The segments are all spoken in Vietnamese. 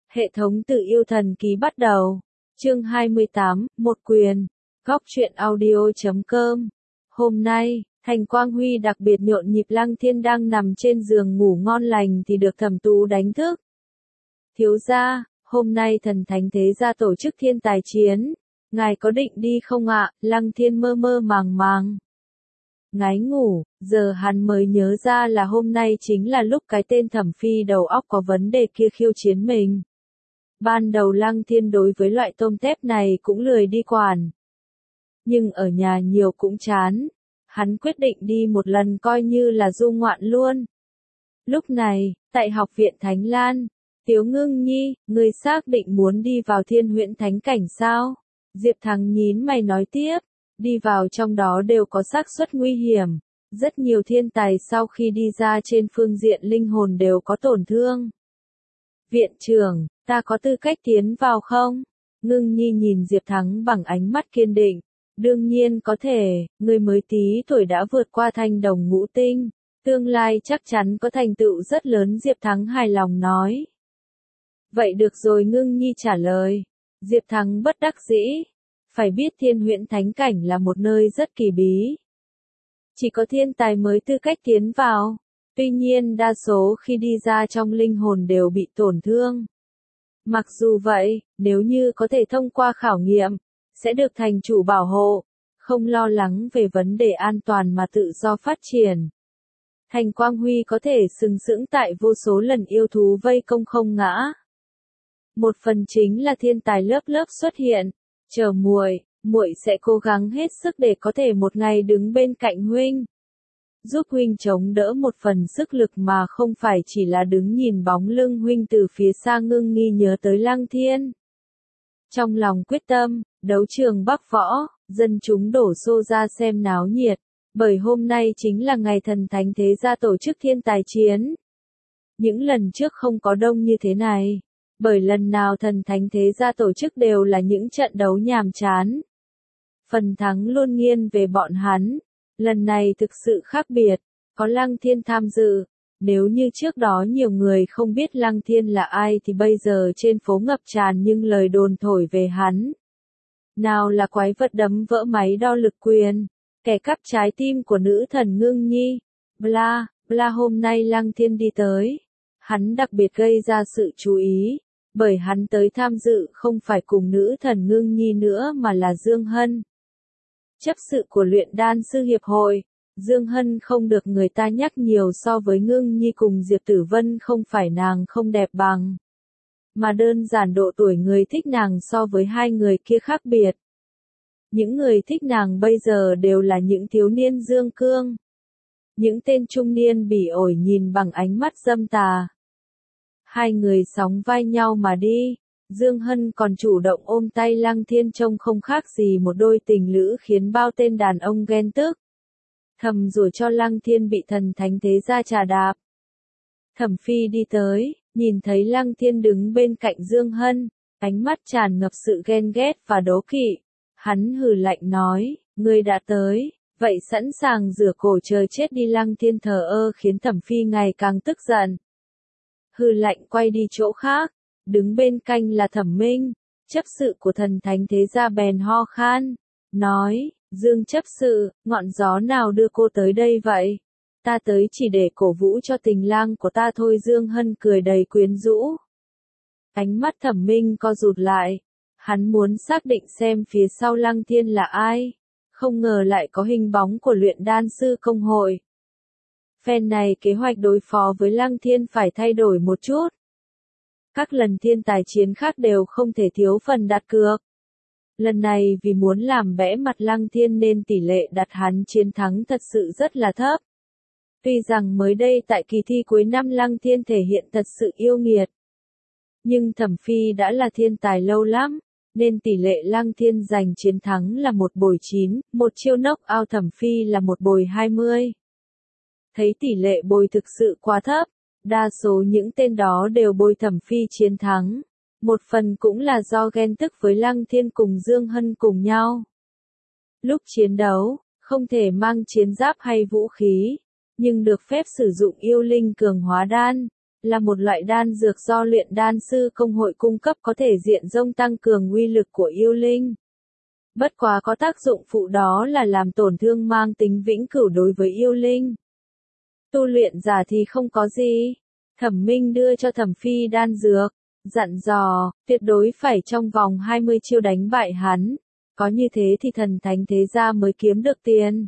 Hệ thống tự yêu thần ký bắt đầu. Chương 28, một quyền. Góc truyện audio.com. Hôm nay, Thành Quang Huy đặc biệt nhộn nhịp. Lăng Thiên đang nằm trên giường ngủ ngon lành thì được Thẩm Tú đánh thức. Thiếu gia, hôm nay thần thánh thế gia tổ chức thiên tài chiến. Ngài có định đi không ạ? Lăng Thiên mơ mơ màng màng. Ngái ngủ, giờ hắn mới nhớ ra là hôm nay chính là lúc cái tên Thẩm Phi đầu óc có vấn đề kia khiêu chiến mình. Ban đầu Lăng Thiên đối với loại tôm tép này cũng lười đi quản. Nhưng ở nhà nhiều cũng chán. Hắn quyết định đi một lần coi như là du ngoạn luôn. Lúc này, tại học viện Thánh Lan, Tiếu Ngưng Nhi, người xác định muốn đi vào Thiên Huyễn Thánh Cảnh sao? Diệp Thắng nhín mày nói tiếp, đi vào trong đó đều có xác suất nguy hiểm. Rất nhiều thiên tài sau khi đi ra trên phương diện linh hồn đều có tổn thương. Viện trưởng, ta có tư cách tiến vào không? Ngưng Nhi nhìn Diệp Thắng bằng ánh mắt kiên định. Đương nhiên có thể, người mới tí tuổi đã vượt qua thanh đồng ngũ tinh. Tương lai chắc chắn có thành tựu rất lớn, Diệp Thắng hài lòng nói. Vậy được rồi, Ngưng Nhi trả lời. Diệp Thắng bất đắc dĩ. Phải biết Thiên Huyễn Thánh Cảnh là một nơi rất kỳ bí. Chỉ có thiên tài mới tư cách tiến vào. Tuy nhiên đa số khi đi ra trong linh hồn đều bị tổn thương. Mặc dù vậy, nếu như có thể thông qua khảo nghiệm, sẽ được thành chủ bảo hộ, không lo lắng về vấn đề an toàn mà tự do phát triển. Thành Quang Huy có thể sừng sững tại vô số lần yêu thú vây công không ngã. Một phần chính là thiên tài lớp lớp xuất hiện, chờ muội sẽ cố gắng hết sức để có thể một ngày đứng bên cạnh huynh. Giúp huynh chống đỡ một phần sức lực mà không phải chỉ là đứng nhìn bóng lưng huynh từ phía xa. Ngưng Nghi nhớ tới Lăng Thiên. Trong lòng quyết tâm, đấu trường Bắc Võ, dân chúng đổ xô ra xem náo nhiệt, bởi hôm nay chính là ngày thần thánh thế gia tổ chức thiên tài chiến. Những lần trước không có đông như thế này, bởi lần nào thần thánh thế gia tổ chức đều là những trận đấu nhàm chán. Phần thắng luôn nghiêng về bọn hắn, lần này thực sự khác biệt, có Lăng Thiên tham dự. Nếu như trước đó nhiều người không biết Lăng Thiên là ai thì bây giờ trên phố ngập tràn những lời đồn thổi về hắn. Nào là quái vật đấm vỡ máy đo lực quyền, kẻ cắp trái tim của nữ thần Ngưng Nhi, bla, bla. Hôm nay Lăng Thiên đi tới, hắn đặc biệt gây ra sự chú ý, bởi hắn tới tham dự không phải cùng nữ thần Ngưng Nhi nữa mà là Dương Hân. Chấp sự của luyện đan sư hiệp hội. Dương Hân không được người ta nhắc nhiều so với Ngưng Nhi cùng Diệp Tử Vân, không phải nàng không đẹp bằng, mà đơn giản độ tuổi người thích nàng so với hai người kia khác biệt. Những người thích nàng bây giờ đều là những thiếu niên dương cương. Những tên trung niên bỉ ổi nhìn bằng ánh mắt dâm tà. Hai người sóng vai nhau mà đi. Dương Hân còn chủ động ôm tay Lăng Thiên, trông không khác gì một đôi tình lữ, khiến bao tên đàn ông ghen tức. Thầm rủa cho Lăng Thiên bị thần thánh thế gia trà đạp. Thẩm Phi đi tới, nhìn thấy Lăng Thiên đứng bên cạnh Dương Hân, ánh mắt tràn ngập sự ghen ghét và đố kỵ. Hắn hừ lạnh nói, ngươi đã tới, vậy sẵn sàng rửa cổ chờ chết đi. Lăng Thiên thờ ơ khiến Thẩm Phi ngày càng tức giận. Hừ lạnh quay đi chỗ khác, đứng bên cạnh là Thẩm Minh, chấp sự của thần thánh thế gia, bèn ho khan, nói, Dương chấp sự, ngọn gió nào đưa cô tới đây vậy? Ta tới chỉ để cổ vũ cho tình lang của ta thôi. Dương Hân cười đầy quyến rũ. Ánh mắt Thẩm Minh co rụt lại. Hắn muốn xác định xem phía sau Lăng Thiên là ai. Không ngờ lại có hình bóng của luyện đan sư công hội. Phen này kế hoạch đối phó với Lăng Thiên phải thay đổi một chút. Các lần thiên tài chiến khác đều không thể thiếu phần đặt cược. Lần này vì muốn làm bẽ mặt Lăng Thiên nên tỷ lệ đặt hắn chiến thắng thật sự rất là thấp. Tuy rằng mới đây tại kỳ thi cuối năm Lăng Thiên thể hiện thật sự yêu nghiệt. Nhưng Thẩm Phi đã là thiên tài lâu lắm, nên tỷ lệ Lăng Thiên giành chiến thắng là 1/9, một chiêu knock out Thẩm Phi là 1/20. Thấy tỷ lệ bồi thực sự quá thấp, đa số những tên đó đều bồi Thẩm Phi chiến thắng. Một phần cũng là do ghen tức với Lăng Thiên cùng Dương Hân cùng nhau. Lúc chiến đấu, không thể mang chiến giáp hay vũ khí, nhưng được phép sử dụng yêu linh cường hóa đan. là một loại đan dược do luyện đan sư công hội cung cấp có thể diện rộng tăng cường uy lực của yêu linh. Bất quá có tác dụng phụ đó là làm tổn thương mang tính vĩnh cửu đối với yêu linh. Tu luyện giả thì không có gì. Thẩm Minh đưa cho Thẩm Phi đan dược, dặn dò, tuyệt đối phải trong vòng 20 chiêu đánh bại hắn. Có như thế thì thần thánh thế gia mới kiếm được tiền.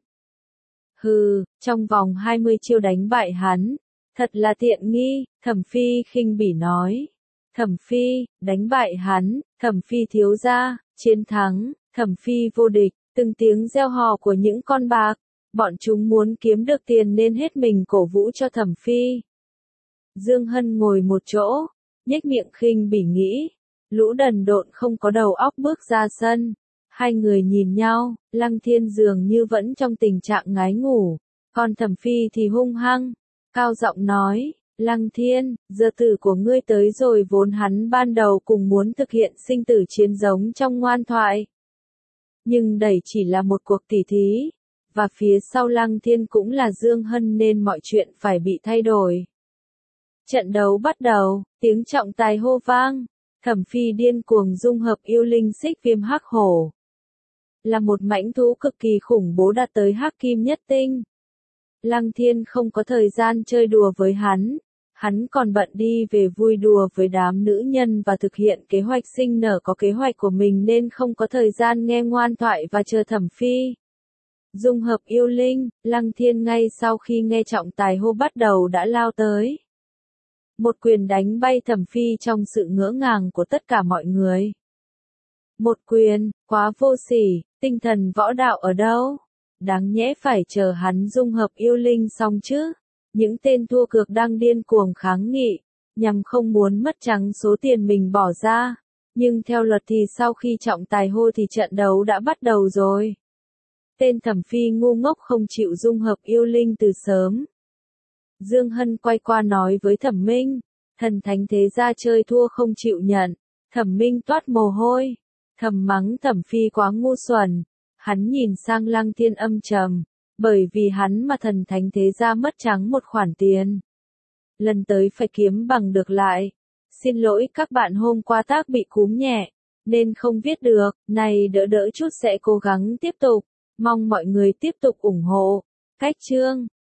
Hừ, trong vòng 20 chiêu đánh bại hắn. Thật là tiện nghi, Thẩm Phi khinh bỉ nói. Thẩm Phi, đánh bại hắn, Thẩm Phi thiếu gia, chiến thắng, Thẩm Phi vô địch, từng tiếng reo hò của những con bạc. Bọn chúng muốn kiếm được tiền nên hết mình cổ vũ cho Thẩm Phi. Dương Hân ngồi một chỗ, nhếch miệng khinh bỉ nghĩ. Lũ đần độn không có đầu óc bước ra sân. Hai người nhìn nhau, Lăng Thiên dường như vẫn trong tình trạng ngái ngủ. Còn Thẩm Phi thì hung hăng, cao giọng nói, Lăng Thiên, giờ tử của ngươi tới rồi. Vốn hắn ban đầu cùng muốn thực hiện sinh tử chiến giống trong ngoan thoại. Nhưng đẩy chỉ là một cuộc tỉ thí. Và phía sau Lăng Thiên cũng là Dương Hân nên mọi chuyện phải bị thay đổi. Trận đấu bắt đầu, tiếng trọng tài hô vang. Thẩm Phi điên cuồng dung hợp yêu linh xích viêm hắc hổ. Là một mãnh thú cực kỳ khủng bố đạt tới hắc kim nhất tinh. Lăng Thiên không có thời gian chơi đùa với hắn. Hắn còn bận đi về vui đùa với đám nữ nhân và thực hiện kế hoạch sinh nở có kế hoạch của mình nên không có thời gian nghe ngoan thoại và chờ Thẩm Phi. Dung hợp yêu linh, Lăng Thiên ngay sau khi nghe trọng tài hô bắt đầu đã lao tới. Một quyền đánh bay Thẩm Phi trong sự ngỡ ngàng của tất cả mọi người. Một quyền, quá vô sỉ, tinh thần võ đạo ở đâu? Đáng nhẽ phải chờ hắn dung hợp yêu linh xong chứ. Những tên thua cược đang điên cuồng kháng nghị, nhằm không muốn mất trắng số tiền mình bỏ ra. Nhưng theo luật thì sau khi trọng tài hô thì trận đấu đã bắt đầu rồi. Tên Thẩm Phi ngu ngốc không chịu dung hợp yêu linh từ sớm. Dương Hân quay qua nói với Thẩm Minh, thần thánh thế gia chơi thua không chịu nhận. Thẩm Minh toát mồ hôi, thầm mắng Thẩm Phi quá ngu xuẩn. Hắn nhìn sang Lăng Thiên âm trầm, bởi vì hắn mà thần thánh thế gia mất trắng một khoản tiền. Lần tới phải kiếm bằng được lại. Xin lỗi các bạn hôm qua tác bị cúm nhẹ, nên không viết được, này đỡ đỡ chút sẽ cố gắng tiếp tục. Mong mọi người tiếp tục ủng hộ. Cách chương